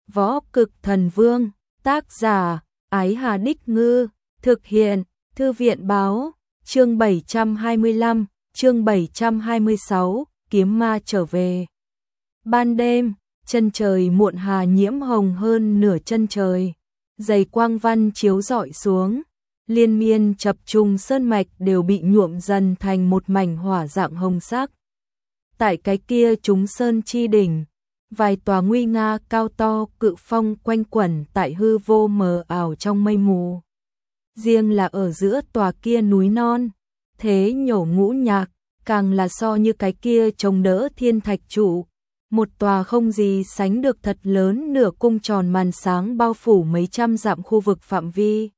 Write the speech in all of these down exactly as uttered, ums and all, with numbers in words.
Võ Cực Thần Vương, tác giả, Ái Hà Đích Ngư, thực hiện, Thư viện Báo, chương bảy trăm hai mươi lăm, chương bảy trăm hai mươi sáu, kiếm ma trở về. Ban đêm, chân trời muộn hà nhiễm hồng hơn nửa chân trời, dày quang văn chiếu rọi xuống, liên miên chập trùng sơn mạch đều bị nhuộm dần thành một mảnh hỏa dạng hồng sắc. Tại cái kia chúng sơn chi đỉnh, vài tòa nguy nga cao to cự phong quanh quẩn tại hư vô mờ ảo trong mây mù. Riêng là ở giữa tòa kia núi non, thế nhổ ngũ nhạc, càng là so như cái kia chống đỡ thiên thạch trụ. Một tòa không gì sánh được thật lớn nửa cung tròn màn sáng bao phủ mấy trăm dặm khu vực phạm vi.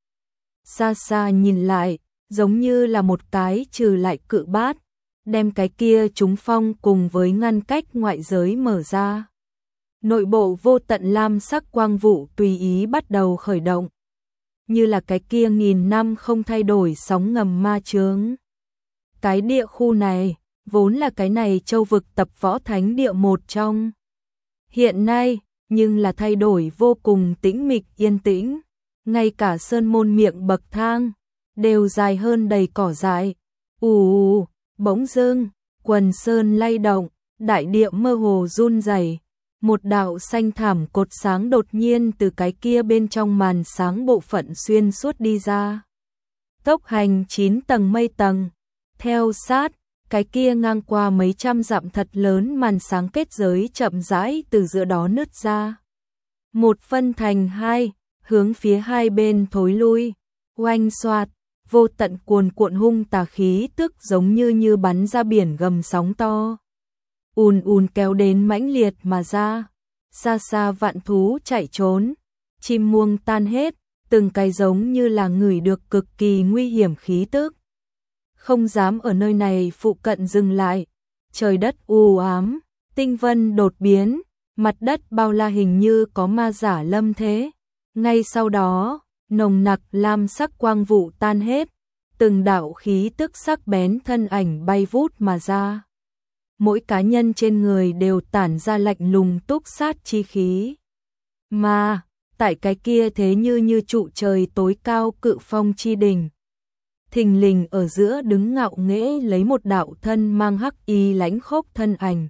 Xa xa nhìn lại, giống như là một cái trừ lại cự bát, đem cái kia chúng phong cùng với ngăn cách ngoại giới mở ra. Nội bộ vô tận lam sắc quang vụ tùy ý bắt đầu khởi động, như là cái kia nghìn năm không thay đổi sóng ngầm ma chướng. Cái địa khu này, vốn là cái này châu vực tập võ thánh địa một trong. Hiện nay, nhưng là thay đổi vô cùng tĩnh mịch yên tĩnh, ngay cả sơn môn miệng bậc thang, đều dài hơn đầy cỏ dại. Ù ù, bỗng dưng, quần sơn lay động, đại địa mơ hồ run rẩy. Một đạo xanh thảm cột sáng đột nhiên từ cái kia bên trong màn sáng bộ phận xuyên suốt đi ra. Tốc hành chín tầng mây tầng, theo sát, cái kia ngang qua mấy trăm dặm thật lớn màn sáng kết giới chậm rãi từ giữa đó nứt ra. Một phân thành hai, hướng phía hai bên thối lui, oanh xoạt, vô tận cuồn cuộn hung tà khí tức giống như như bắn ra biển gầm sóng to. Ùn ùn kéo đến mãnh liệt mà ra, xa xa vạn thú chạy trốn, chim muông tan hết, từng cái giống như là ngửi được cực kỳ nguy hiểm khí tức. Không dám ở nơi này phụ cận dừng lại, trời đất u ám, tinh vân đột biến, mặt đất bao la hình như có ma giả lâm thế. Ngay sau đó, nồng nặc lam sắc quang vụ tan hết, từng đạo khí tức sắc bén thân ảnh bay vút mà ra. Mỗi cá nhân trên người đều tản ra lạnh lùng túc sát chi khí. Mà, tại cái kia thế như như trụ trời tối cao cự phong chi đỉnh, thình lình ở giữa đứng ngạo nghễ lấy một đạo thân mang hắc y lãnh khốc thân ảnh.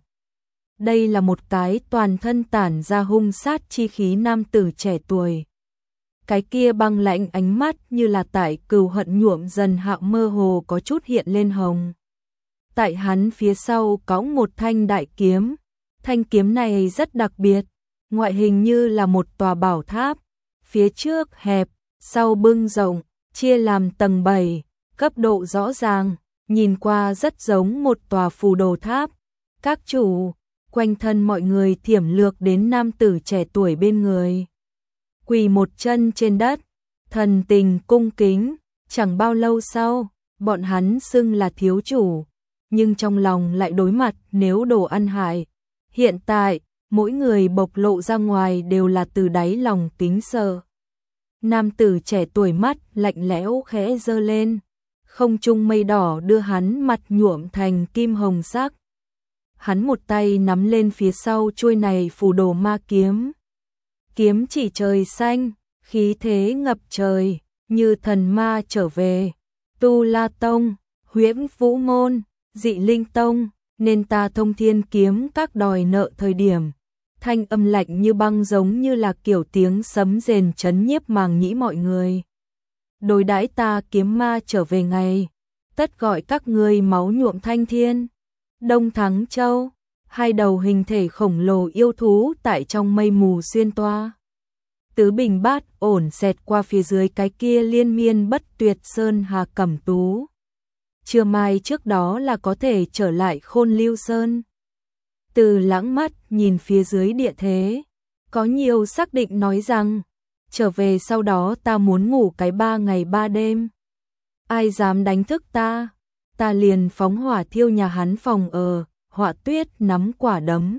Đây là một cái toàn thân tản ra hung sát chi khí nam tử trẻ tuổi. Cái kia băng lạnh ánh mắt như là tại cừu hận nhuộm dần hạo mơ hồ có chút hiện lên hồng. Tại hắn phía sau cõng một thanh đại kiếm, thanh kiếm này rất đặc biệt, ngoại hình như là một tòa bảo tháp, phía trước hẹp, sau bưng rộng, chia làm tầng bảy, cấp độ rõ ràng, nhìn qua rất giống một tòa phù đồ tháp. Các chủ, quanh thân mọi người thiểm lược đến nam tử trẻ tuổi bên người. Quỳ một chân trên đất, thần tình cung kính, chẳng bao lâu sau, bọn hắn xưng là thiếu chủ, nhưng trong lòng lại đối mặt nếu đồ ăn hại. Hiện tại, mỗi người bộc lộ ra ngoài đều là từ đáy lòng kính sợ. Nam tử trẻ tuổi mắt lạnh lẽo khẽ giơ lên, không trung mây đỏ đưa hắn mặt nhuộm thành kim hồng sắc. Hắn một tay nắm lên phía sau chuôi này phù đồ ma kiếm. Kiếm chỉ trời xanh, khí thế ngập trời, như thần ma trở về. Tu La Tông, Huyễn Vũ Môn, Dị Linh Tông, nên ta thông thiên kiếm các đòi nợ thời điểm. Thanh âm lạnh như băng giống như là kiểu tiếng sấm rền chấn nhiếp màng nhĩ mọi người. Đối đãi ta kiếm ma trở về ngày, tất gọi các ngươi máu nhuộm thanh thiên. Đông Thắng Châu, hai đầu hình thể khổng lồ yêu thú tại trong mây mù xuyên toa. Tứ bình bát ổn xẹt qua phía dưới cái kia liên miên bất tuyệt sơn hà cẩm tú. Trưa mai trước đó là có thể trở lại Khôn Lưu Sơn. Từ lãng mắt nhìn phía dưới địa thế, có nhiều xác định nói rằng, trở về sau đó ta muốn ngủ cái ba ngày ba đêm. Ai dám đánh thức ta, ta liền phóng hỏa thiêu nhà hắn phòng ở, Họa Tuyết nắm quả đấm.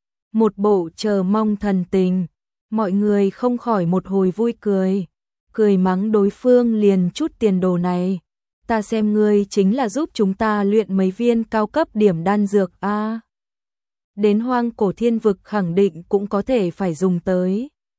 Một bộ chờ mong thần tình, mọi người không khỏi một hồi vui cười, cười mắng đối phương liền chút tiền đồ này. Ta xem ngươi chính là giúp chúng ta luyện mấy viên cao cấp điểm đan dược a. Đến hoang cổ thiên vực khẳng định cũng có thể phải dùng tới.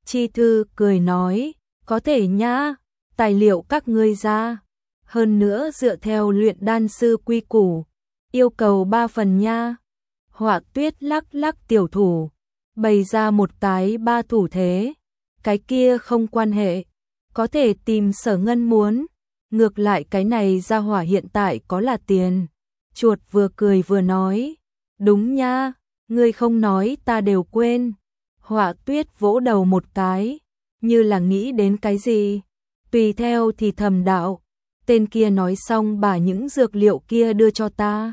Chi Thư cười nói, có thể nhá, tài liệu các ngươi ra. Hơn nữa dựa theo luyện đan sư quy củ, yêu cầu ba phần nha. Họa Tuyết lắc lắc tiểu thủ, bày ra một cái ba thủ thế. Cái kia không quan hệ, có thể tìm Sở Ngân muốn. Ngược lại cái này ra hỏa hiện tại có là tiền. Chuột vừa cười vừa nói, đúng nha, ngươi không nói ta đều quên. Họa Tuyết vỗ đầu một cái, như là nghĩ đến cái gì. Tùy theo thì thầm đạo, tên kia nói xong bà những dược liệu kia đưa cho ta.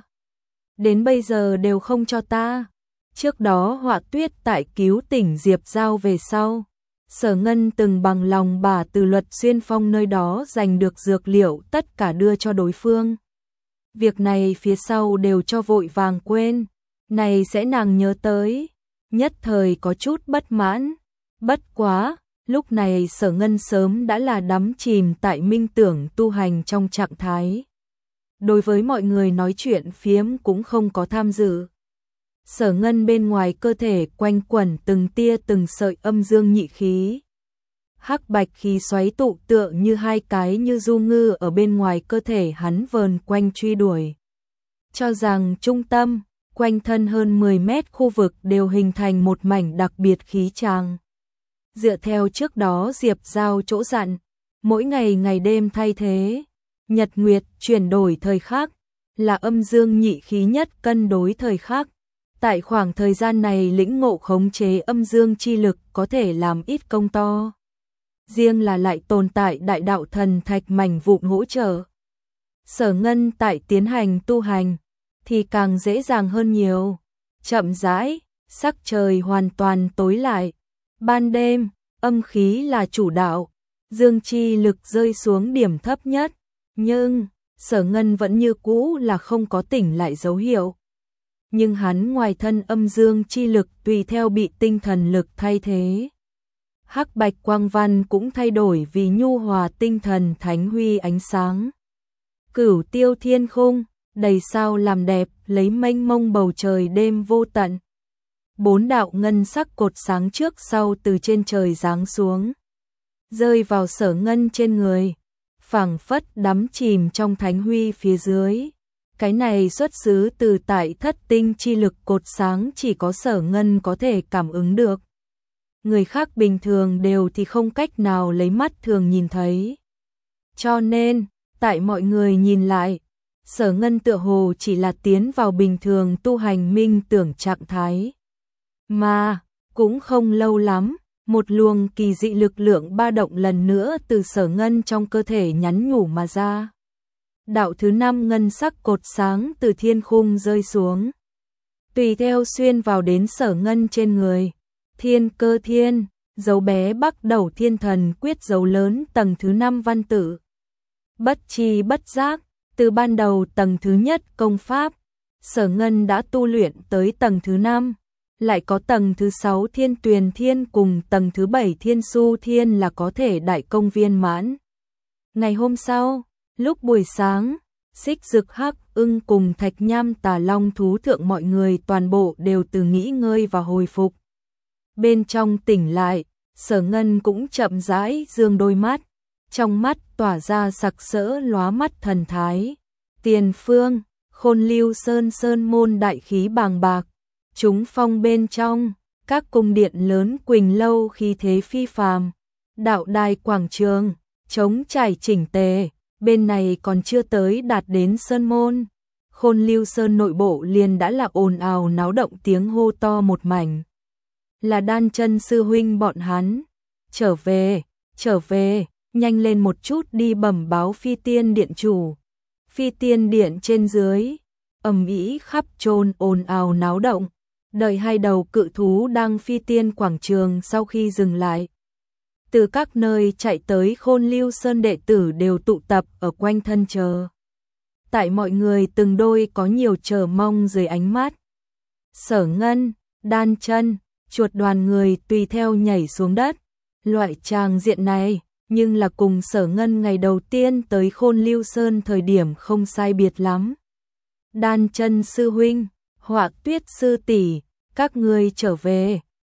Đến bây giờ đều không cho ta. Trước đó Họa Tuyết tại cứu tỉnh Diệp Giao về sau, Sở Ngân từng bằng lòng bà từ Luật Xuyên Phong nơi đó giành được dược liệu tất cả đưa cho đối phương. Việc này phía sau đều cho vội vàng quên, này sẽ nàng nhớ tới, nhất thời có chút bất mãn. Bất quá, lúc này Sở Ngân sớm đã là đắm chìm tại minh tưởng tu hành trong trạng thái. Đối với mọi người nói chuyện phiếm cũng không có tham dự. Sở Ngân bên ngoài cơ thể quanh quẩn từng tia từng sợi âm dương nhị khí. Hắc bạch khí xoáy tụ tựa như hai cái như du ngư ở bên ngoài cơ thể hắn vờn quanh truy đuổi. Cho rằng trung tâm, quanh thân hơn mười mét khu vực đều hình thành một mảnh đặc biệt khí tràng. Dựa theo trước đó Diệp Giao chỗ dặn, mỗi ngày ngày đêm thay thế, nhật nguyệt chuyển đổi thời khắc, là âm dương nhị khí nhất cân đối thời khắc. Tại khoảng thời gian này lĩnh ngộ khống chế âm dương chi lực có thể làm ít công to. Riêng là lại tồn tại đại đạo thần thạch mảnh vụn hỗ trợ. Sở Ngân tại tiến hành tu hành thì càng dễ dàng hơn nhiều. Chậm rãi, sắc trời hoàn toàn tối lại. Ban đêm, âm khí là chủ đạo, dương chi lực rơi xuống điểm thấp nhất. Nhưng, Sở Ngân vẫn như cũ là không có tỉnh lại dấu hiệu. Nhưng hắn ngoài thân âm dương chi lực tùy theo bị tinh thần lực thay thế. Hắc bạch quang văn cũng thay đổi vì nhu hòa tinh thần thánh huy ánh sáng. Cửu tiêu thiên khung, đầy sao làm đẹp, lấy mênh mông bầu trời đêm vô tận. Bốn đạo ngân sắc cột sáng trước sau từ trên trời giáng xuống, rơi vào Sở Ngân trên người, phảng phất đắm chìm trong thánh huy phía dưới. Cái này xuất xứ từ tại thất tinh chi lực cột sáng chỉ có Sở Ngân có thể cảm ứng được. Người khác bình thường đều thì không cách nào lấy mắt thường nhìn thấy. Cho nên, tại mọi người nhìn lại, Sở Ngân tựa hồ chỉ là tiến vào bình thường tu hành minh tưởng trạng thái. Mà, cũng không lâu lắm, một luồng kỳ dị lực lượng ba động lần nữa từ Sở Ngân trong cơ thể nhắn nhủ mà ra. Đạo thứ năm ngân sắc cột sáng từ thiên khung rơi xuống, tùy theo xuyên vào đến Sở Ngân trên người. Thiên cơ thiên, dấu bé bắt đầu thiên thần quyết dấu lớn tầng thứ năm văn tự. Bất chi bất giác, từ ban đầu tầng thứ nhất công pháp, Sở Ngân đã tu luyện tới tầng thứ năm, lại có tầng thứ sáu thiên tuyền thiên cùng tầng thứ bảy thiên su thiên là có thể đại công viên mãn. Ngày hôm sau, lúc buổi sáng, Xích Dực Hắc Ưng cùng Thạch Nham Tà Long thú thượng mọi người toàn bộ đều từ nghỉ ngơi và hồi phục. Bên trong tỉnh lại, Sở Ngân cũng chậm rãi dương đôi mắt, trong mắt tỏa ra sặc sỡ lóa mắt thần thái. Tiền phương, Khôn Lưu Sơn sơn môn đại khí bàng bạc, chúng phong bên trong, các cung điện lớn Quỳnh lâu khí thế phi phàm, đạo đài quảng trường, trống trải chỉnh tề, bên này còn chưa tới đạt đến sơn môn. Khôn Lưu Sơn nội bộ liền đã là ồn ào náo động tiếng hô to một mảnh. Là Đan Chân sư huynh bọn hắn, trở về, trở về, nhanh lên một chút đi bẩm báo Phi Tiên điện chủ. Phi Tiên điện trên dưới, ầm ĩ khắp trôn ồn ào náo động, đợi hai đầu cự thú đang phi tiên quảng trường sau khi dừng lại. Từ các nơi chạy tới Khôn Lưu Sơn đệ tử đều tụ tập ở quanh thân chờ. Tại mọi người từng đôi có nhiều chờ mong dưới ánh mắt. Sở Ngân, Đan Chân, chuột đoàn người tùy theo nhảy xuống đất. Loại tràng diện này, nhưng là cùng Sở Ngân ngày đầu tiên tới Khôn Lưu Sơn thời điểm không sai biệt lắm. Đan Chân sư huynh, Họa Tuyết sư tỷ, các ngươi trở về,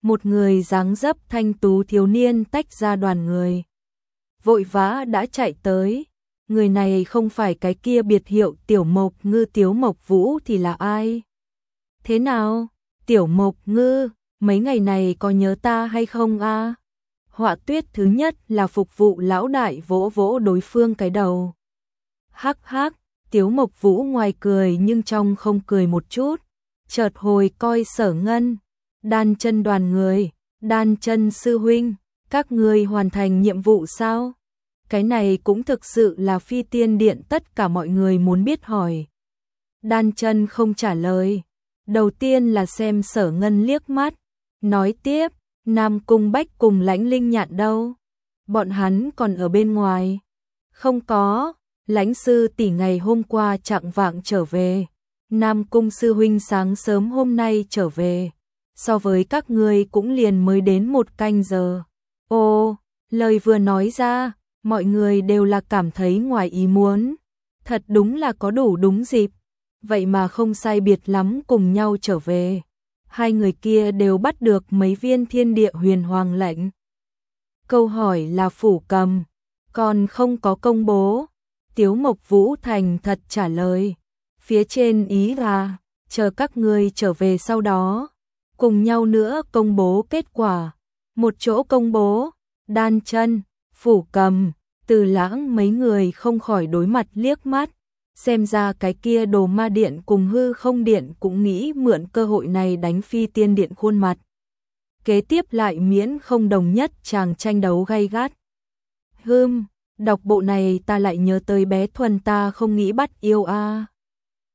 một người dáng dấp thanh tú thiếu niên tách ra đoàn người. Vội vã đã chạy tới, người này không phải cái kia biệt hiệu Tiểu Mộc Ngư Tiếu Mộc Vũ thì là ai? Thế nào, Tiểu Mộc Ngư, mấy ngày này có nhớ ta hay không a? Họa Tuyết thứ nhất là phục vụ lão đại vỗ vỗ đối phương cái đầu. Hắc hắc, Tiếu Mộc Vũ ngoài cười nhưng trong không cười một chút, chợt hồi coi Sở Ngân, Đan Chân đoàn người, Đan Chân sư huynh, các ngươi hoàn thành nhiệm vụ sao? Cái này cũng thực sự là Phi Tiên Điện tất cả mọi người muốn biết hỏi. Đan Chân không trả lời, đầu tiên là xem Sở Ngân liếc mắt, nói tiếp, Nam Cung Bách cùng Lãnh Linh Nhạn đâu? Bọn hắn còn ở bên ngoài. Không có, Lãnh sư tỷ ngày hôm qua chạng vạng trở về, Nam Cung sư huynh sáng sớm hôm nay trở về, so với các ngươi cũng liền mới đến một canh giờ. Ô, lời vừa nói ra, mọi người đều là cảm thấy ngoài ý muốn, thật đúng là có đủ đúng dịp, vậy mà không sai biệt lắm cùng nhau trở về. Hai người kia đều bắt được mấy viên thiên địa huyền hoàng lệnh. Câu hỏi là Phủ Cầm, còn không có công bố. Tiếu Mộc Vũ thành thật trả lời, phía trên ý là, chờ các ngươi trở về sau đó, cùng nhau nữa công bố kết quả. Một chỗ công bố, Đan Chân, Phủ Cầm, Từ Lãng mấy người không khỏi đối mặt liếc mắt, xem ra cái kia Đồ Ma Điện cùng Hư Không Điện cũng nghĩ mượn cơ hội này đánh Phi Tiên Điện khuôn mặt. Kế tiếp lại miễn không đồng nhất chàng tranh đấu gay gắt. Hừm, đọc bộ này ta lại nhớ tới bé Thuần ta không nghĩ bắt yêu a.